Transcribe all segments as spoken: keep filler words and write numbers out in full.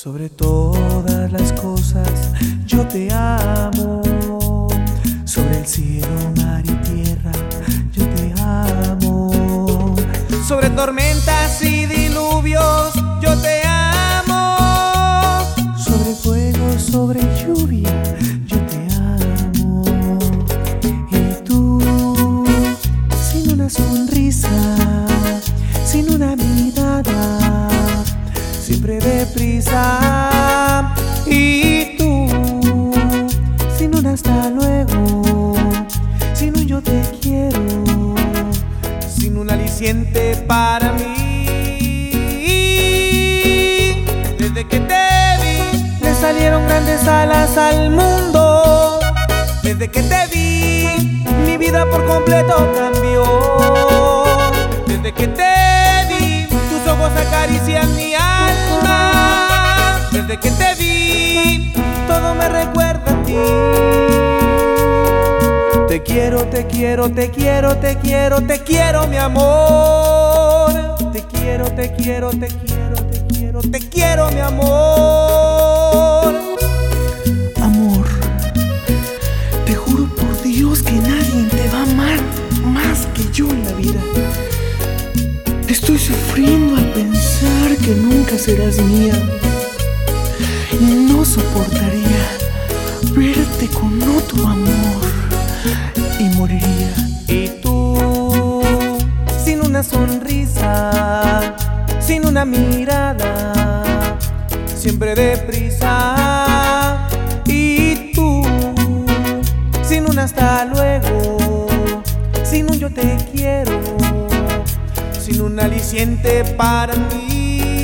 Sobre todas las cosas yo te amo. Sobre el cielo, mar y tierra yo te amo. Sobre tormentas y diluvios yo te amo. Sobre fuego, sobre lluvia yo te amo. Y tú, sin una sonrisa, sin una mirada, siempre deprisa. Y tú, sin un hasta luego, sin un yo te quiero, sin un aliciente para mí. Desde que te vi, le salieron grandes alas al mundo. Desde que te vi, mi vida por completo cambió. Desde que te vi, tus ojos acarician mi alma. Desde que te vi, todo me recuerda a ti. Te quiero, te quiero, te quiero, te quiero, te quiero, mi amor. Te quiero, te quiero, te quiero, te quiero, te quiero, mi amor. Amor, te juro por Dios que nadie te va a amar más que yo en la vida. Estoy sufriendo al pensar que nunca serás mía. Y no soportaría verte con otro amor y moriría. Y tú, sin una sonrisa, sin una mirada, siempre deprisa. Y tú, sin un hasta luego, sin un yo te quiero, sin un aliciente para mí.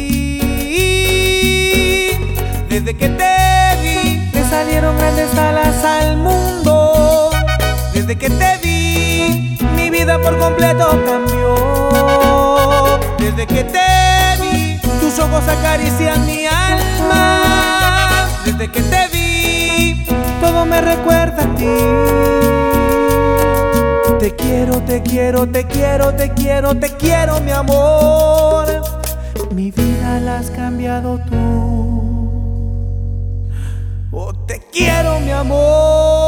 Desde que te vi, me salieron grandes alas al mundo. Desde que te vi, mi vida por completo cambió. Desde que te vi, tus ojos acarician mi alma. Desde que te vi, todo me recuerda a ti. Te quiero, te quiero, te quiero, te quiero, te quiero, mi amor. Mi vida la has cambiado tú. Oh, te quiero, mi amor.